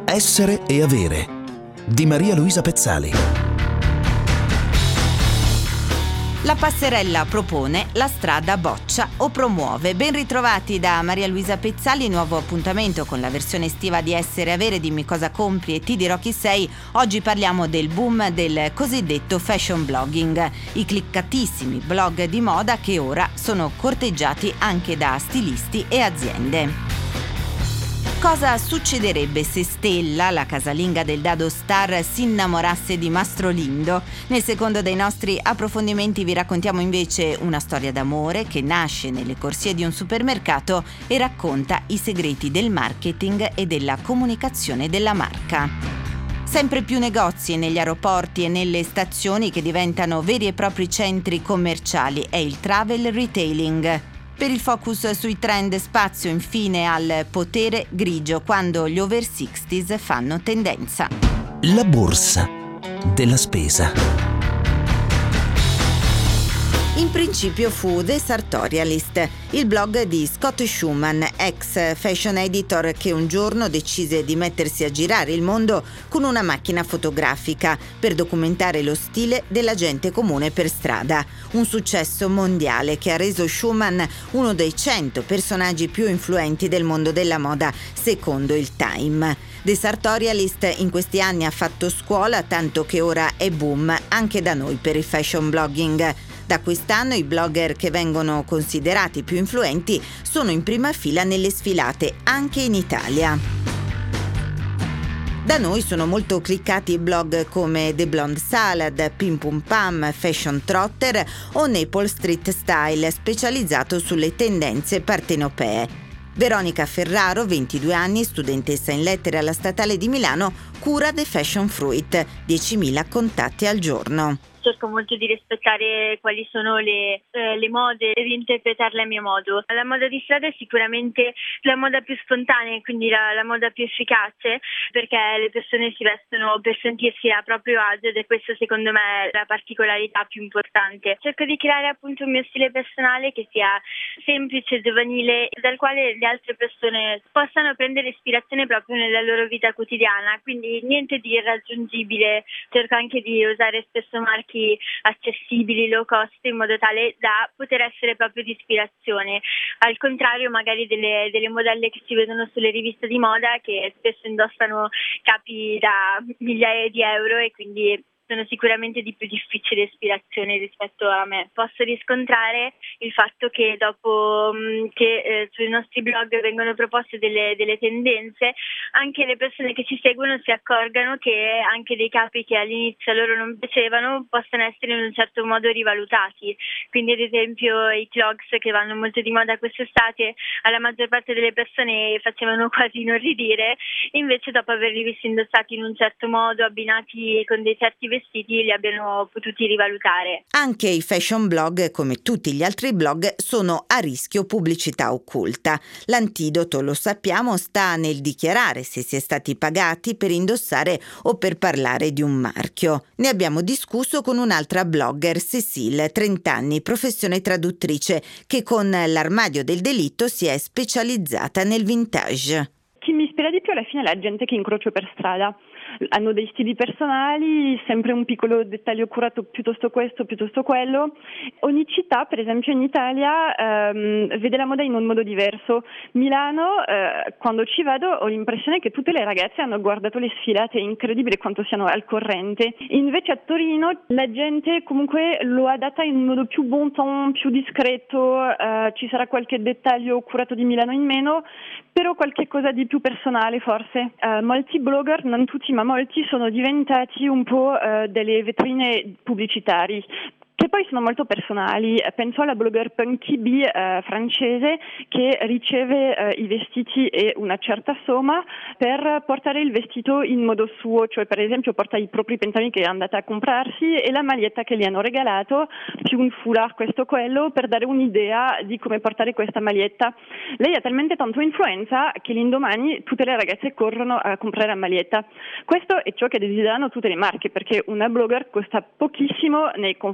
Essere e avere di Maria Luisa Pezzali. La passerella propone, la strada boccia o promuove. Ben ritrovati da Maria Luisa Pezzali, nuovo appuntamento con la versione estiva di Essere e Avere, dimmi cosa compri e ti dirò chi sei. Oggi parliamo del boom del cosiddetto fashion blogging, i cliccatissimi blog di moda che ora sono corteggiati anche da stilisti e aziende. Cosa succederebbe se Stella, la casalinga del dado star, si innamorasse di Mastro Lindo? Nel secondo dei nostri approfondimenti vi raccontiamo invece una storia d'amore che nasce nelle corsie di un supermercato e racconta i segreti del marketing e della comunicazione della marca. Sempre più negozi negli aeroporti e nelle stazioni che diventano veri e propri centri commerciali è il travel retailing. Per il focus sui trend spazio infine al potere grigio quando gli over 60s fanno tendenza. La borsa della spesa. In principio fu The Sartorialist, il blog di Scott Schumann, ex fashion editor che un giorno decise di mettersi a girare il mondo con una macchina fotografica per documentare lo stile della gente comune per strada. Un successo mondiale che ha reso Schumann uno dei 100 personaggi più influenti del mondo della moda, secondo il Time. The Sartorialist in questi anni ha fatto scuola, tanto che ora è boom anche da noi per il fashion blogging. Da quest'anno i blogger che vengono considerati più influenti sono in prima fila nelle sfilate, anche in Italia. Da noi sono molto cliccati blog come The Blonde Salad, Pim Pum Pam, Fashion Trotter o Naples Street Style, specializzato sulle tendenze partenopee. Veronica Ferraro, 22 anni, studentessa in lettere alla Statale di Milano, cura The Fashion Fruit, 10.000 contatti al giorno. Cerco molto di rispettare quali sono le mode e reinterpretarle a mio modo. La moda di strada è sicuramente la moda più spontanea, quindi la moda più efficace, perché le persone si vestono per sentirsi a proprio agio ed è questa secondo me la particolarità più importante. Cerco di creare appunto un mio stile personale che sia semplice, giovanile, dal quale le altre persone possano prendere ispirazione proprio nella loro vita quotidiana, quindi niente di irraggiungibile. Cerco anche di usare spesso marchi accessibili, low cost, in modo tale da poter essere proprio di ispirazione, al contrario magari delle modelle che si vedono sulle riviste di moda che spesso indossano capi da migliaia di euro e quindi sono sicuramente di più difficile ispirazione rispetto a me. Posso riscontrare il fatto che dopo che sui nostri blog vengono proposte delle tendenze, anche le persone che ci seguono si accorgano che anche dei capi che all'inizio loro non piacevano possono essere in un certo modo rivalutati. Quindi ad esempio i clogs che vanno molto di moda quest'estate alla maggior parte delle persone facevano quasi inorridire, invece dopo averli visti indossati in un certo modo, abbinati con dei certi vestiti, li abbiano potuti rivalutare. Anche i fashion blog, come tutti gli altri blog, sono a rischio pubblicità occulta. L'antidoto, lo sappiamo, sta nel dichiarare se si è stati pagati per indossare o per parlare di un marchio. Ne abbiamo discusso con un'altra blogger, Cecile, 30 anni, professione traduttrice, che con l'Armadio del Delitto si è specializzata nel vintage. Chi mi ispira di più alla fine è la gente che incrocio per strada. Hanno dei stili personali, sempre un piccolo dettaglio curato, piuttosto questo, piuttosto quello. Ogni città, per esempio in Italia, vede la moda in un modo diverso. Milano, quando ci vado, ho l'impressione che tutte le ragazze hanno guardato le sfilate, è incredibile quanto siano al corrente. Invece a Torino la gente comunque lo adatta in un modo più bon ton, più discreto, ci sarà qualche dettaglio curato di Milano in meno, però qualche cosa di più personale forse. Molti blogger, non tutti ma molti, sono diventati un po' delle vetrine pubblicitari, che poi sono molto personali. Penso alla blogger Punky Bee francese che riceve i vestiti e una certa somma per portare il vestito in modo suo, cioè per esempio porta i propri pantaloni che è andata a comprarsi e la maglietta che gli hanno regalato più un foulard, questo quello, per dare un'idea di come portare questa maglietta. Lei ha talmente tanto influenza che l'indomani tutte le ragazze corrono a comprare la maglietta. Questo è ciò che desiderano tutte le marche, perché una blogger costa pochissimo nei confronti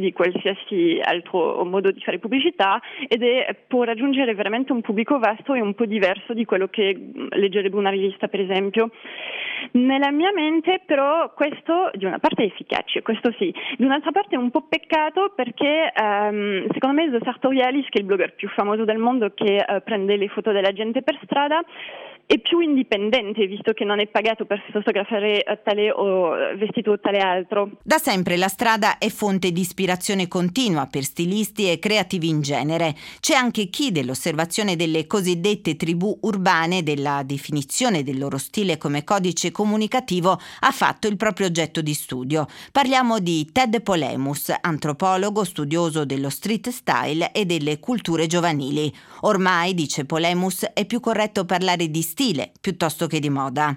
di qualsiasi altro modo di fare pubblicità può raggiungere veramente un pubblico vasto e un po' diverso di quello che leggerebbe una rivista, per esempio. Nella mia mente però questo di una parte è efficace, questo sì, di un'altra parte è un po' peccato perché secondo me The Sartorialis, che è il blogger più famoso del mondo che prende le foto della gente per strada, è più indipendente visto che non è pagato per fotografare tale o vestito tale altro. Da sempre la strada è fonte di ispirazione continua per stilisti e creativi in genere. C'è anche chi dell'osservazione delle cosiddette tribù urbane, della definizione del loro stile come codice comunicativo, ha fatto il proprio oggetto di studio. Parliamo di Ted Polemus, antropologo studioso dello street style e delle culture giovanili. Ormai, dice Polemus, è più corretto parlare di stile piuttosto che di moda.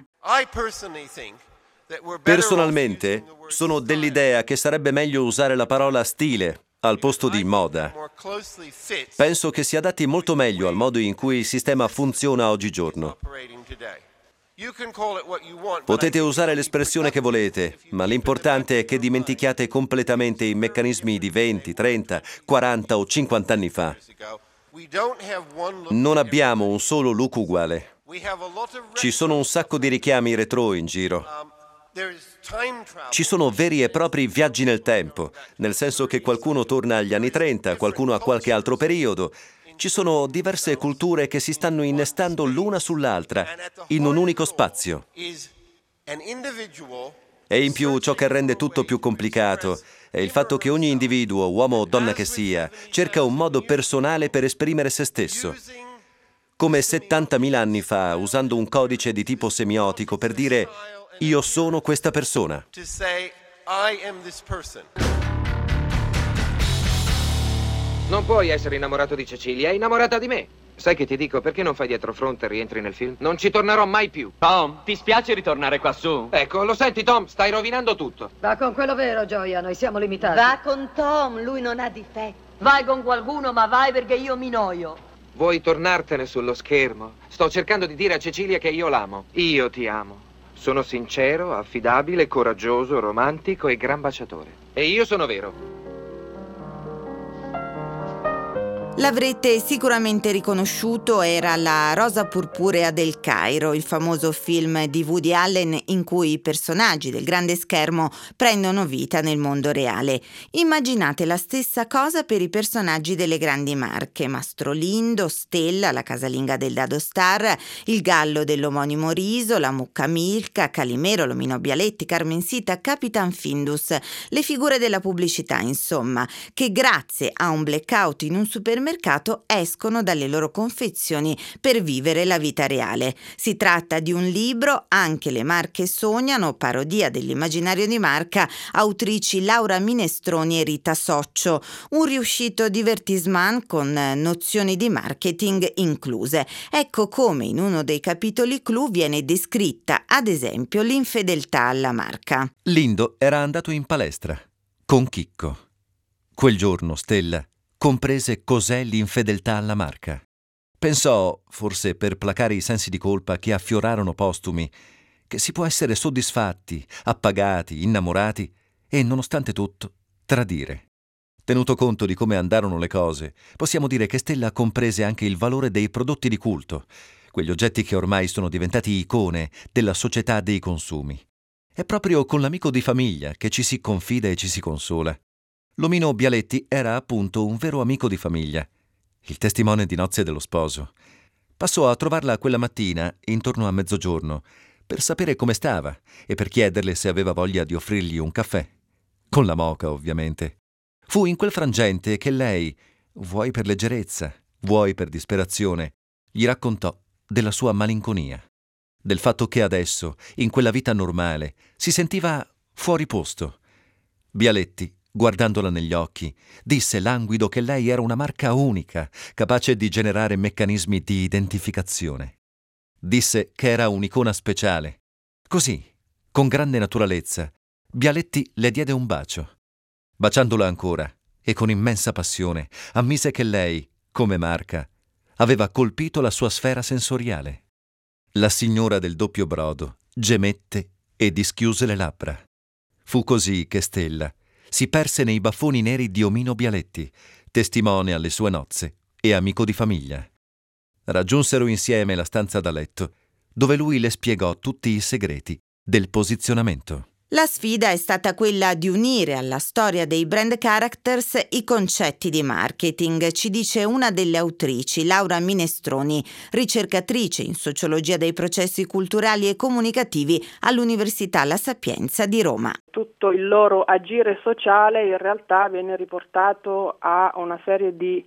Personalmente sono dell'idea che sarebbe meglio usare la parola stile al posto di moda. Penso che si adatti molto meglio al modo in cui il sistema funziona oggigiorno. Potete usare l'espressione che volete, ma l'importante è che dimentichiate completamente i meccanismi di 20, 30, 40 o 50 anni fa. Non abbiamo un solo look uguale. Ci sono un sacco di richiami retro in giro. Ci sono veri e propri viaggi nel tempo, nel senso che qualcuno torna agli anni 30, qualcuno a qualche altro periodo. Ci sono diverse culture che si stanno innestando l'una sull'altra in un unico spazio. E in più ciò che rende tutto più complicato è il fatto che ogni individuo, uomo o donna che sia, cerca un modo personale per esprimere se stesso. Come 70.000 anni fa, usando un codice di tipo semiotico per dire «io sono questa persona». Non puoi essere innamorato di Cecilia, è innamorata di me. Sai che ti dico, perché non fai dietro fronte e rientri nel film? Non ci tornerò mai più. Tom, ti spiace ritornare qua su? Ecco, lo senti Tom, stai rovinando tutto. Va con quello vero, Gioia, noi siamo limitati. Va con Tom, lui non ha difetti. Vai con qualcuno, ma vai perché io mi noio. Vuoi tornartene sullo schermo? Sto cercando di dire a Cecilia che io l'amo. Io ti amo. Sono sincero, affidabile, coraggioso, romantico e gran baciatore. E io sono vero. L'avrete sicuramente riconosciuto, era La rosa purpurea del Cairo, il famoso film di Woody Allen in cui i personaggi del grande schermo prendono vita nel mondo reale. Immaginate la stessa cosa per i personaggi delle grandi marche, Mastro Lindo, Stella, la casalinga del Dado Star, il gallo dell'omonimo riso, la mucca Milka, Calimero, l'omino Bialetti, Carmensita, Capitan Findus, le figure della pubblicità, insomma, che grazie a un blackout in un supermercato escono dalle loro confezioni per vivere la vita reale. Si tratta di un libro, Anche le marche sognano, parodia dell'immaginario di marca, autrici Laura Minestroni e Rita Soccio, un riuscito divertissement con nozioni di marketing incluse. Ecco come in uno dei capitoli clou viene descritta, ad esempio, l'infedeltà alla marca. Lindo era andato in palestra con Chicco. Quel giorno Stella comprese cos'è l'infedeltà alla marca. Pensò, forse per placare i sensi di colpa che affiorarono postumi, che si può essere soddisfatti, appagati, innamorati e, nonostante tutto, tradire. Tenuto conto di come andarono le cose, possiamo dire che Stella comprese anche il valore dei prodotti di culto, quegli oggetti che ormai sono diventati icone della società dei consumi. È proprio con l'amico di famiglia che ci si confida e ci si consola. L'omino Bialetti era appunto un vero amico di famiglia, il testimone di nozze dello sposo. Passò a trovarla quella mattina, intorno a mezzogiorno, per sapere come stava e per chiederle se aveva voglia di offrirgli un caffè. Con la moka, ovviamente. Fu in quel frangente che lei, vuoi per leggerezza, vuoi per disperazione, gli raccontò della sua malinconia, del fatto che adesso, in quella vita normale, si sentiva fuori posto. Bialetti, guardandola negli occhi, disse languido che lei era una marca unica, capace di generare meccanismi di identificazione. Disse che era un'icona speciale. Così, con grande naturalezza, Bialetti le diede un bacio. Baciandola ancora, e con immensa passione, ammise che lei, come marca, aveva colpito la sua sfera sensoriale. La signora del doppio brodo gemette e dischiuse le labbra. Fu così che Stella si perse nei baffoni neri di Omino Bialetti, testimone alle sue nozze e amico di famiglia. Raggiunsero insieme la stanza da letto, dove lui le spiegò tutti i segreti del posizionamento. La sfida è stata quella di unire alla storia dei brand characters i concetti di marketing, ci dice una delle autrici, Laura Minestroni, ricercatrice in sociologia dei processi culturali e comunicativi all'Università La Sapienza di Roma. Tutto il loro agire sociale in realtà viene riportato a una serie di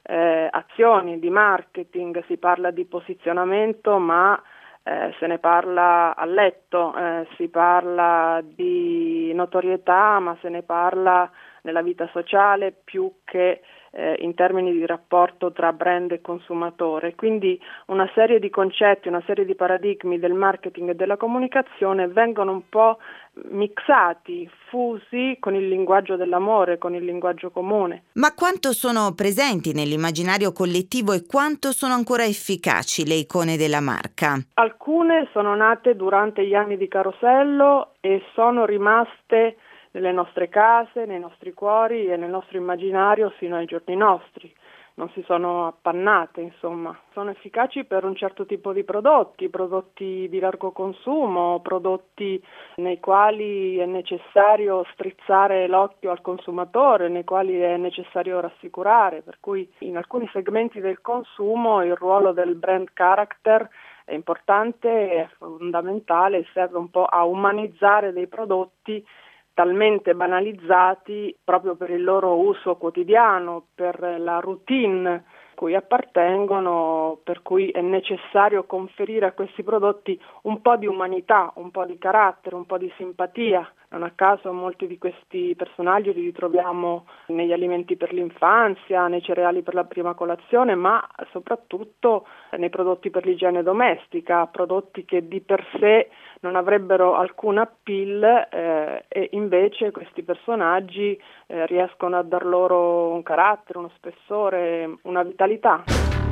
azioni di marketing. Si parla di posizionamento, ma se ne parla a letto, si parla di notorietà, ma se ne parla nella vita sociale più che in termini di rapporto tra brand e consumatore. Quindi una serie di concetti, una serie di paradigmi del marketing e della comunicazione vengono un po' mixati, fusi con il linguaggio dell'amore, con il linguaggio comune. Ma quanto sono presenti nell'immaginario collettivo e quanto sono ancora efficaci le icone della marca? Alcune sono nate durante gli anni di Carosello e sono rimaste nelle nostre case, nei nostri cuori e nel nostro immaginario fino ai giorni nostri. Non si sono appannate, insomma. Sono efficaci per un certo tipo di prodotti di largo consumo, prodotti nei quali è necessario strizzare l'occhio al consumatore, nei quali è necessario rassicurare, per cui in alcuni segmenti del consumo il ruolo del brand character è importante, è fondamentale, serve un po' a umanizzare dei prodotti talmente banalizzati proprio per il loro uso quotidiano, per la routine cui appartengono, per cui è necessario conferire a questi prodotti un po' di umanità, un po' di carattere, un po' di simpatia. Non a caso molti di questi personaggi li ritroviamo negli alimenti per l'infanzia, nei cereali per la prima colazione, ma soprattutto nei prodotti per l'igiene domestica, prodotti che di per sé non avrebbero alcun appeal e invece questi personaggi riescono a dar loro un carattere, uno spessore, una vitalità.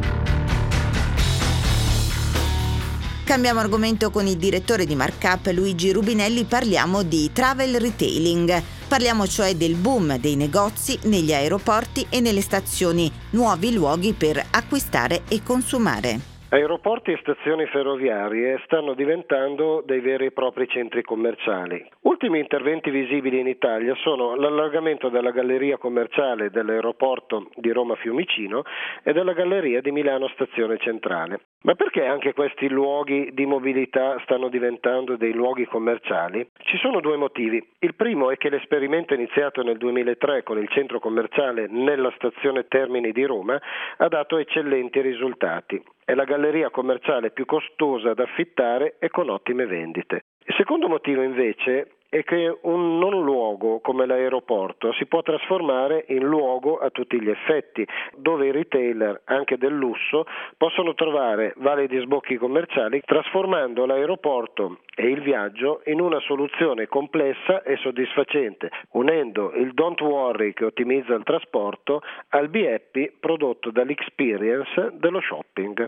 Cambiamo argomento con il direttore di Markup Luigi Rubinelli, parliamo di travel retailing. Parliamo cioè del boom dei negozi negli aeroporti e nelle stazioni, nuovi luoghi per acquistare e consumare. Aeroporti e stazioni ferroviarie stanno diventando dei veri e propri centri commerciali. Ultimi interventi visibili in Italia sono l'allargamento della galleria commerciale dell'aeroporto di Roma Fiumicino e della galleria di Milano Stazione Centrale. Ma perché anche questi luoghi di mobilità stanno diventando dei luoghi commerciali? Ci sono due motivi. Il primo è che l'esperimento iniziato nel 2003 con il centro commerciale nella stazione Termini di Roma ha dato eccellenti risultati. È la galleria commerciale più costosa da affittare e con ottime vendite. Il secondo motivo invece è che un non luogo come l'aeroporto si può trasformare in luogo a tutti gli effetti, dove i retailer, anche del lusso, possono trovare validi sbocchi commerciali, trasformando l'aeroporto e il viaggio in una soluzione complessa e soddisfacente, unendo il Don't Worry che ottimizza il trasporto al Be Happy prodotto dall'experience dello shopping.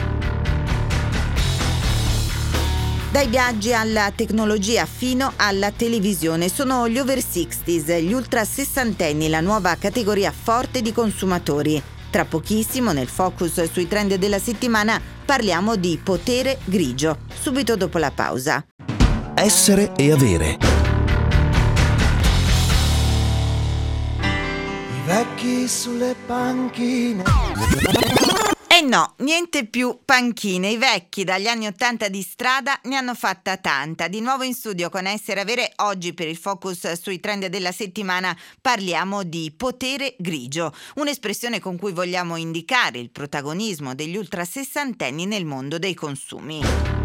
Dai viaggi alla tecnologia fino alla televisione sono gli over 60s, gli ultra sessantenni, la nuova categoria forte di consumatori. Tra pochissimo, nel focus sui trend della settimana, parliamo di potere grigio, subito dopo la pausa. Essere e avere. I vecchi sulle panchine. E no, niente più panchine, i vecchi dagli anni 80 di strada ne hanno fatta tanta. Di nuovo in studio con Essere Avere, oggi per il focus sui trend della settimana parliamo di potere grigio, un'espressione con cui vogliamo indicare il protagonismo degli ultrasessantenni nel mondo dei consumi.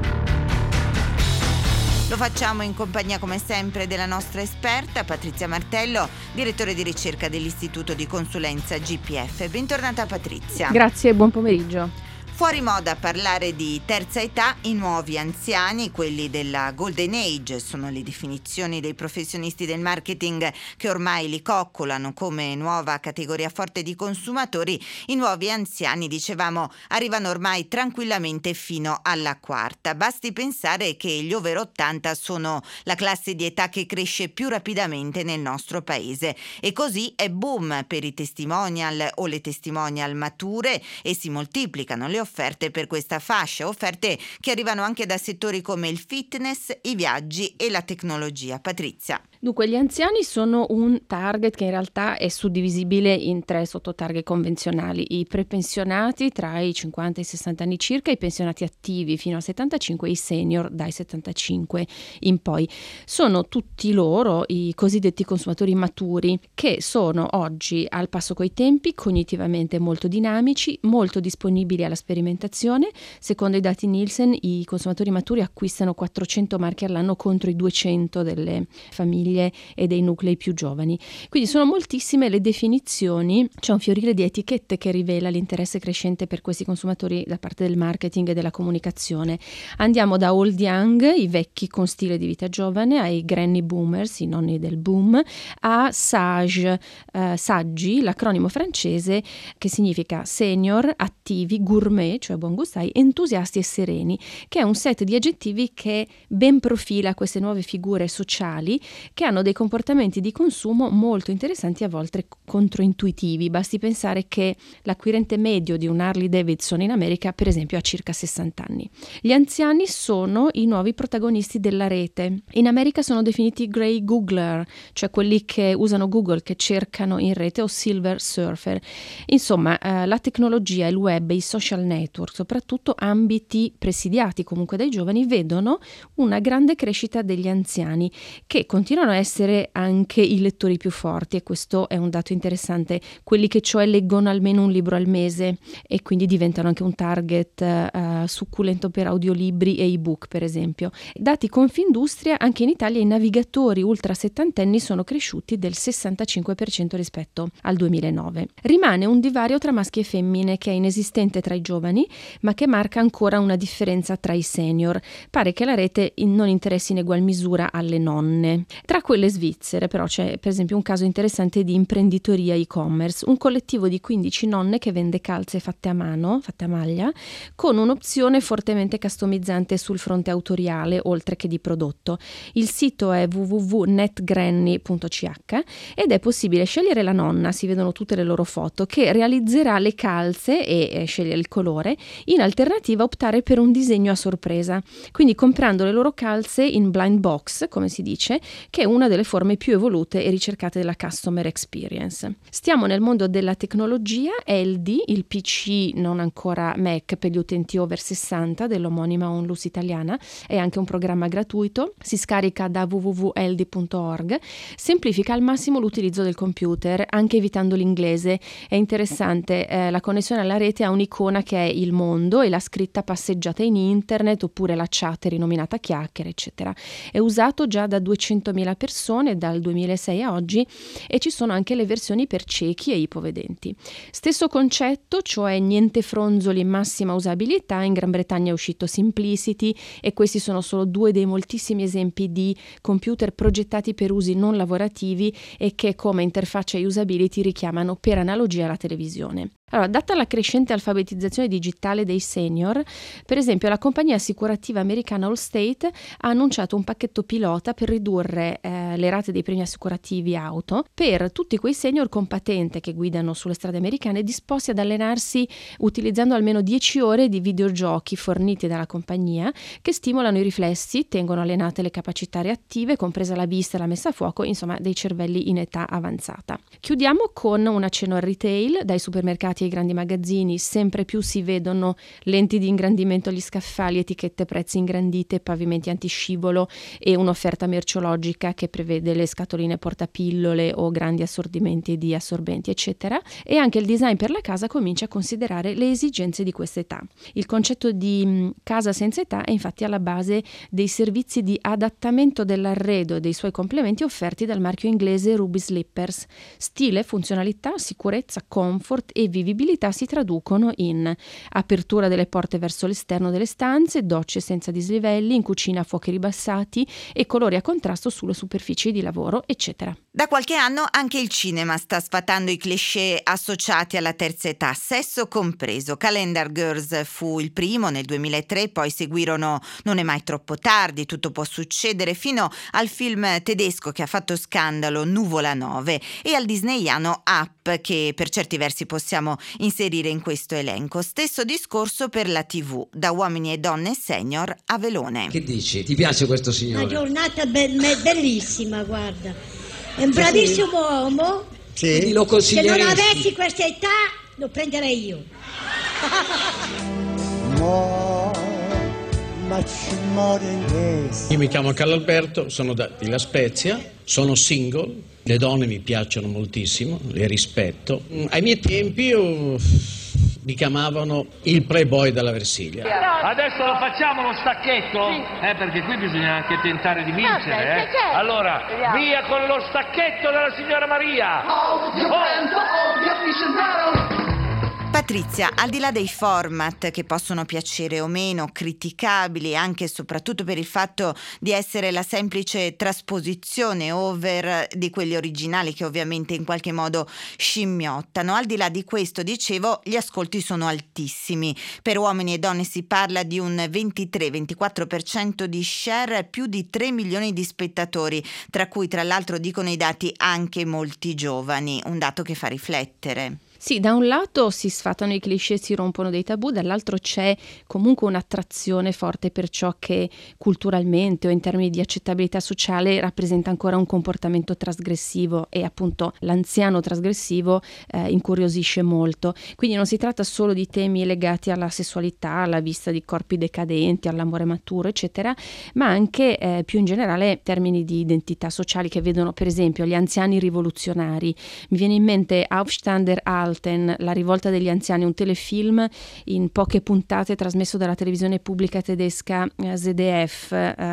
Lo facciamo in compagnia come sempre della nostra esperta Patrizia Martello, direttore di ricerca dell'Istituto di Consulenza GPF. Bentornata Patrizia. Grazie e buon pomeriggio. Fuori moda parlare di terza età, i nuovi anziani, quelli della Golden Age, sono le definizioni dei professionisti del marketing che ormai li coccolano come nuova categoria forte di consumatori. I nuovi anziani, dicevamo, arrivano ormai tranquillamente fino alla quarta. Basti pensare che gli over 80 sono la classe di età che cresce più rapidamente nel nostro paese e così è boom per i testimonial o le testimonial mature e si moltiplicano le offerte per questa fascia, offerte che arrivano anche da settori come il fitness, i viaggi e la tecnologia. Patrizia. Dunque, gli anziani sono un target che in realtà è suddivisibile in 3 sottotarget convenzionali: i prepensionati tra i 50 e i 60 anni circa, i pensionati attivi fino a 75 e i senior dai 75 in poi. Sono tutti loro i cosiddetti consumatori maturi che sono oggi al passo coi tempi, cognitivamente molto dinamici, molto disponibili alla sperimentazione. Secondo i dati Nielsen, i consumatori maturi acquistano 400 marche all'anno contro i 200 delle famiglie e dei nuclei più giovani. Quindi sono moltissime le definizioni, c'è un fiorire di etichette che rivela l'interesse crescente per questi consumatori da parte del marketing e della comunicazione. Andiamo da old young, i vecchi con stile di vita giovane, ai granny boomers, i nonni del boom, a sage, saggi, l'acronimo francese che significa senior, attivi, gourmet, cioè buon gustai, entusiasti e sereni, che è un set di aggettivi che ben profila queste nuove figure sociali che hanno dei comportamenti di consumo molto interessanti, a volte controintuitivi. Basti pensare che l'acquirente medio di un Harley Davidson in America, per esempio, ha circa 60 anni. Gli anziani sono i nuovi protagonisti della rete. In America sono definiti grey googler, cioè quelli che usano Google, che cercano in rete, o silver surfer. Insomma, la tecnologia, il web e i social network, soprattutto ambiti presidiati comunque dai giovani, vedono una grande crescita degli anziani che continuano a essere anche i lettori più forti, e questo è un dato interessante, quelli che cioè leggono almeno un libro al mese e quindi diventano anche un target succulento per audiolibri e ebook, per esempio. Dati Confindustria, anche in Italia i navigatori ultra settantenni sono cresciuti del 65% rispetto al 2009. Rimane un divario tra maschi e femmine che è inesistente tra i giovani, ma che marca ancora una differenza tra i senior. Pare che la rete non interessi in egual misura alle nonne. Tra quelle svizzere però c'è per esempio un caso interessante di imprenditoria e-commerce, un collettivo di 15 nonne che vende calze fatte a mano, fatte a maglia, con un'opzione fortemente customizzante sul fronte autoriale oltre che di prodotto. Il sito è www.netgranny.ch ed è possibile scegliere la nonna, si vedono tutte le loro foto, che realizzerà le calze e sceglie il colore, in alternativa optare per un disegno a sorpresa, quindi comprando le loro calze in blind box, come si dice, che è una delle forme più evolute e ricercate della customer experience. Stiamo nel mondo della tecnologia. LD, il PC non ancora Mac per gli utenti over 60 dell'omonima Onlus italiana, è anche un programma gratuito, si scarica da www.ld.org, semplifica al massimo l'utilizzo del computer, anche evitando l'inglese. È interessante, la connessione alla rete ha un'icona che è il mondo e la scritta passeggiata in internet, oppure la chat rinominata chiacchiere, eccetera. È usato già da 200.000 persone dal 2006 a oggi e ci sono anche le versioni per ciechi e ipovedenti. Stesso concetto, cioè niente fronzoli, massima usabilità. In Gran Bretagna è uscito Simplicity e questi sono solo 2 dei moltissimi esempi di computer progettati per usi non lavorativi e che come interfaccia e usability richiamano per analogia la televisione. Allora, data la crescente alfabetizzazione digitale dei senior, per esempio la compagnia assicurativa americana Allstate ha annunciato un pacchetto pilota per ridurre le rate dei premi assicurativi auto per tutti quei senior con patente che guidano sulle strade americane, disposti ad allenarsi utilizzando almeno 10 ore di videogiochi forniti dalla compagnia che stimolano i riflessi, tengono allenate le capacità reattive, compresa la vista e la messa a fuoco, insomma dei cervelli in età avanzata. Chiudiamo con un accenno al retail. Dai supermercati ai grandi magazzini sempre più si vedono lenti di ingrandimento agli scaffali, etichette prezzi ingrandite, pavimenti antiscivolo e un'offerta merceologica che prevede le scatoline portapillole o grandi assortimenti di assorbenti, eccetera. E anche il design per la casa comincia a considerare le esigenze di questa età. Il concetto di casa senza età è infatti alla base dei servizi di adattamento dell'arredo e dei suoi complementi offerti dal marchio inglese Ruby Slippers. Stile, funzionalità, sicurezza, comfort e vivibilità vivibilità si traducono in apertura delle porte verso l'esterno delle stanze, docce senza dislivelli, in cucina fuochi ribassati e colori a contrasto sulle superfici di lavoro, eccetera. Da qualche anno anche il cinema sta sfatando i cliché associati alla terza età, sesso compreso. Calendar Girls fu il primo nel 2003, poi seguirono Non è mai troppo tardi, Tutto può succedere, fino al film tedesco che ha fatto scandalo Nuvola 9 e al disneyano Up, che per certi versi possiamo inserire in questo elenco. Stesso discorso per la TV, da Uomini e donne senior a Velone. Che dici? Ti piace questo signore? Una giornata bellissima, guarda. È un bravissimo uomo. Sì. Quindi lo consiglieresti? Se non avessi questa età, lo prenderei io. Io mi chiamo Carlo Alberto, sono di La Spezia, sono single, le donne mi piacciono moltissimo, le rispetto. Ai miei tempi mi chiamavano il playboy della Versilia. Adesso lo facciamo lo stacchetto? Sì. Perché qui bisogna anche tentare di vincere. Allora, via con lo stacchetto della signora Maria! Patrizia, al di là dei format che possono piacere o meno, criticabili anche e soprattutto per il fatto di essere la semplice trasposizione over di quelli originali che ovviamente in qualche modo scimmiottano, al di là di questo, dicevo, gli ascolti sono altissimi. Per Uomini e donne si parla di un 23-24% di share, più di 3 milioni di spettatori, tra cui tra l'altro dicono i dati anche molti giovani, un dato che fa riflettere. Sì, da un lato si sfatano i cliché, si rompono dei tabù, dall'altro c'è comunque un'attrazione forte per ciò che culturalmente o in termini di accettabilità sociale rappresenta ancora un comportamento trasgressivo, e appunto l'anziano trasgressivo incuriosisce molto. Quindi non si tratta solo di temi legati alla sessualità, alla vista di corpi decadenti, all'amore maturo, eccetera, ma anche più in generale termini di identità sociali che vedono per esempio gli anziani rivoluzionari. Mi viene in mente Aufstand der Alten, La rivolta degli anziani, un telefilm in poche puntate trasmesso dalla televisione pubblica tedesca ZDF,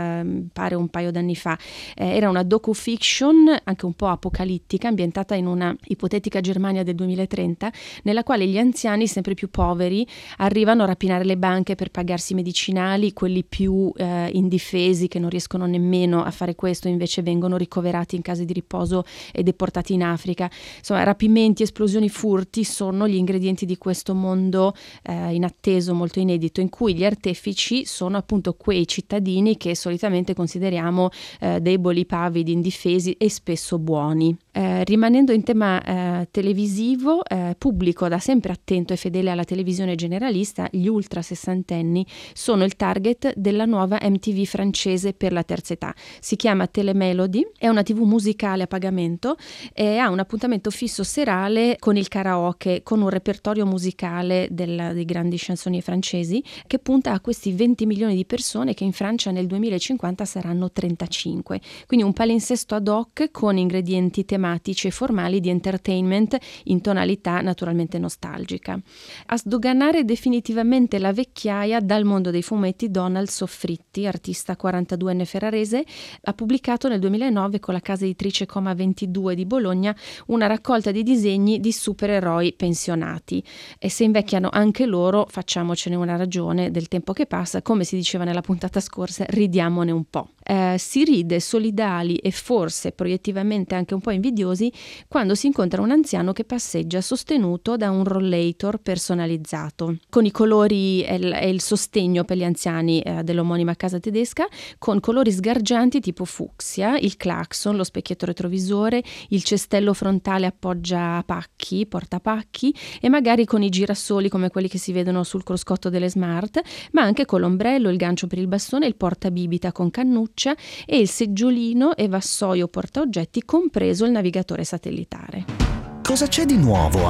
pare un paio d'anni fa. Era una docu-fiction anche un po' apocalittica, ambientata in una ipotetica Germania del 2030, nella quale gli anziani sempre più poveri arrivano a rapinare le banche per pagarsi i medicinali, quelli più indifesi che non riescono nemmeno a fare questo invece vengono ricoverati in case di riposo e deportati in Africa. Insomma, rapimenti, esplosioni, furti sono gli ingredienti di questo mondo inatteso, molto inedito, in cui gli artefici sono appunto quei cittadini che solitamente consideriamo deboli, pavidi, indifesi e spesso buoni. Rimanendo in tema televisivo, pubblico da sempre attento e fedele alla televisione generalista, gli ultra sessantenni sono il target della nuova MTV francese per la terza età. Si chiama Telemelody, è una TV musicale a pagamento e ha un appuntamento fisso serale con il karaoke, con un repertorio musicale dei grandi chansonnier francesi, che punta a questi 20 milioni di persone che in Francia nel 2050 saranno 35. Quindi un palinsesto ad hoc con ingredienti tematici e formali di entertainment in tonalità naturalmente nostalgica. A sdoganare definitivamente la vecchiaia dal mondo dei fumetti, Donald Soffritti, artista 42enne ferrarese, ha pubblicato nel 2009 con la casa editrice Coma 22 di Bologna una raccolta di disegni di supereroi pensionati, e se invecchiano anche loro facciamocene una ragione del tempo che passa, come si diceva nella puntata scorsa, ridiamone un po'. Si ride solidali e forse proiettivamente anche un po' invidiosi quando si incontra un anziano che passeggia sostenuto da un rollator personalizzato, con i colori e il sostegno per gli anziani dell'omonima casa tedesca, con colori sgargianti tipo fucsia, il clacson, lo specchietto retrovisore, il cestello frontale appoggia pacchi, portapacchi, e magari con i girasoli come quelli che si vedono sul cruscotto delle Smart, ma anche con l'ombrello, il gancio per il bastone, il portabibita con cannuccia e il seggiolino e vassoio portaoggetti, compreso il navigatore satellitare. Cosa c'è di nuovo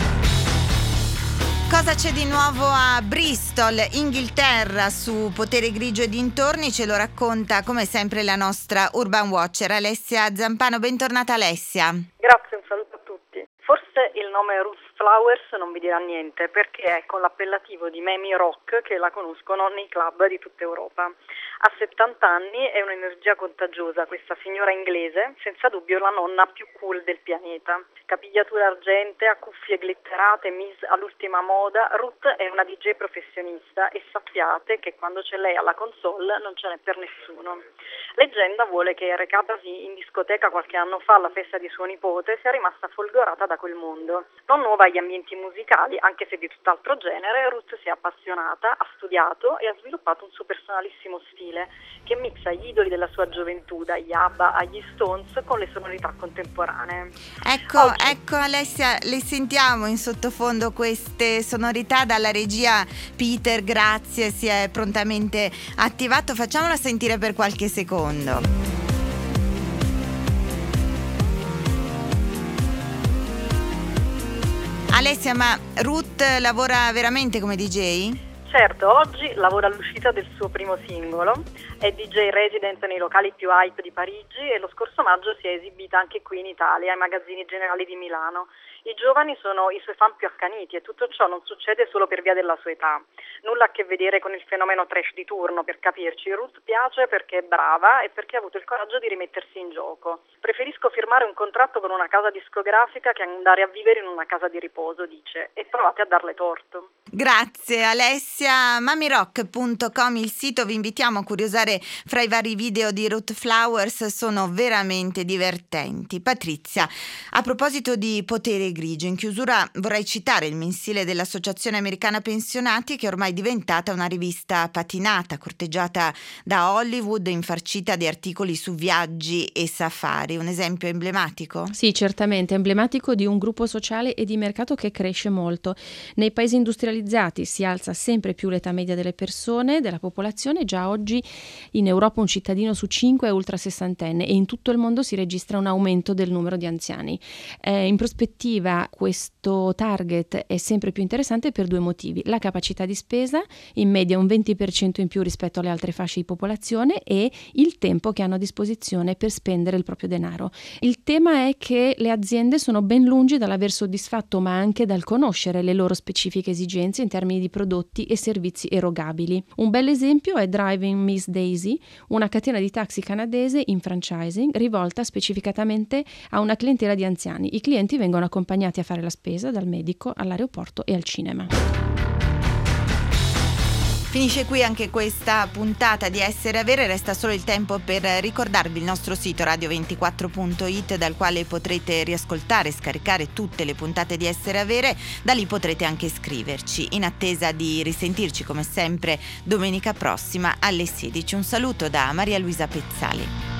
Cosa c'è di nuovo a Bristol, Inghilterra? Su Potere Grigio e dintorni ce lo racconta come sempre la nostra Urban Watcher Alessia Zampano. Bentornata Alessia. Grazie, un saluto a tutti. Forse il nome Ruth Flowers non vi dirà niente, perché è con l'appellativo di Mammy Rock che la conoscono nei club di tutta Europa. Ha 70 anni, è un'energia contagiosa questa signora inglese, senza dubbio la nonna più cool del pianeta. Capigliatura argentea, cuffie glitterate, all'ultima moda, Ruth è una DJ professionista e sappiate che quando c'è lei alla console non ce n'è per nessuno. Leggenda vuole che recatasi in discoteca qualche anno fa alla festa di suo nipote sia rimasta folgorata da quel mondo. Non nuova agli ambienti musicali, anche se di tutt'altro genere, Ruth si è appassionata, ha studiato e ha sviluppato un suo personalissimo stile che mixa gli idoli della sua gioventù, dagli ABBA agli Stones, con le sonorità contemporanee. Ecco Alessia, le sentiamo in sottofondo queste sonorità dalla regia. Peter, grazie, si è prontamente attivato. Facciamolo sentire per qualche secondo. Alessia, ma Ruth lavora veramente come DJ? Certo, oggi lavora all'uscita del suo primo singolo, è DJ resident nei locali più hype di Parigi e lo scorso maggio si è esibita anche qui in Italia, ai magazzini generali di Milano. I giovani sono i suoi fan più accaniti e tutto ciò non succede solo per via della sua età. Nulla a che vedere con il fenomeno trash di turno, per capirci. Ruth piace perché è brava e perché ha avuto il coraggio di rimettersi in gioco. Preferisco firmare un contratto con una casa discografica che andare a vivere in una casa di riposo, dice, e provate a darle torto. Grazie Alessia. Mamirock.com il sito, vi invitiamo a curiosare fra i vari video di Ruth Flowers, sono veramente divertenti. Patrizia, a proposito di potere grigio, in chiusura vorrei citare il mensile dell'Associazione Americana Pensionati, che ormai è diventata una rivista patinata, corteggiata da Hollywood, infarcita di articoli su viaggi e safari. Un esempio emblematico? Sì, certamente, emblematico di un gruppo sociale e di mercato che cresce molto. Nei paesi industrializzati si alza sempre più l'età media delle persone, della popolazione. Già oggi in Europa un cittadino su 5 è ultra sessantenne e in tutto il mondo si registra un aumento del numero di anziani. In prospettiva questo target è sempre più interessante per due motivi: la capacità di spesa, in media un 20% in più rispetto alle altre fasce di popolazione, e il tempo che hanno a disposizione per spendere il proprio denaro. Il tema è che le aziende sono ben lungi dall'aver soddisfatto, ma anche dal conoscere le loro specifiche esigenze in termini di prodotti e servizi erogabili. Un bel esempio è Driving Miss Daisy, una catena di taxi canadese in franchising rivolta specificatamente a una clientela di anziani. I clienti vengono accompagnati a fare la spesa dal medico all'aeroporto e al cinema. Finisce qui anche questa puntata di Essere Avere, resta solo il tempo per ricordarvi il nostro sito radio24.it, dal quale potrete riascoltare e scaricare tutte le puntate di Essere Avere. Da lì potrete anche scriverci, in attesa di risentirci come sempre domenica prossima alle 16. Un saluto da Maria Luisa Pezzali.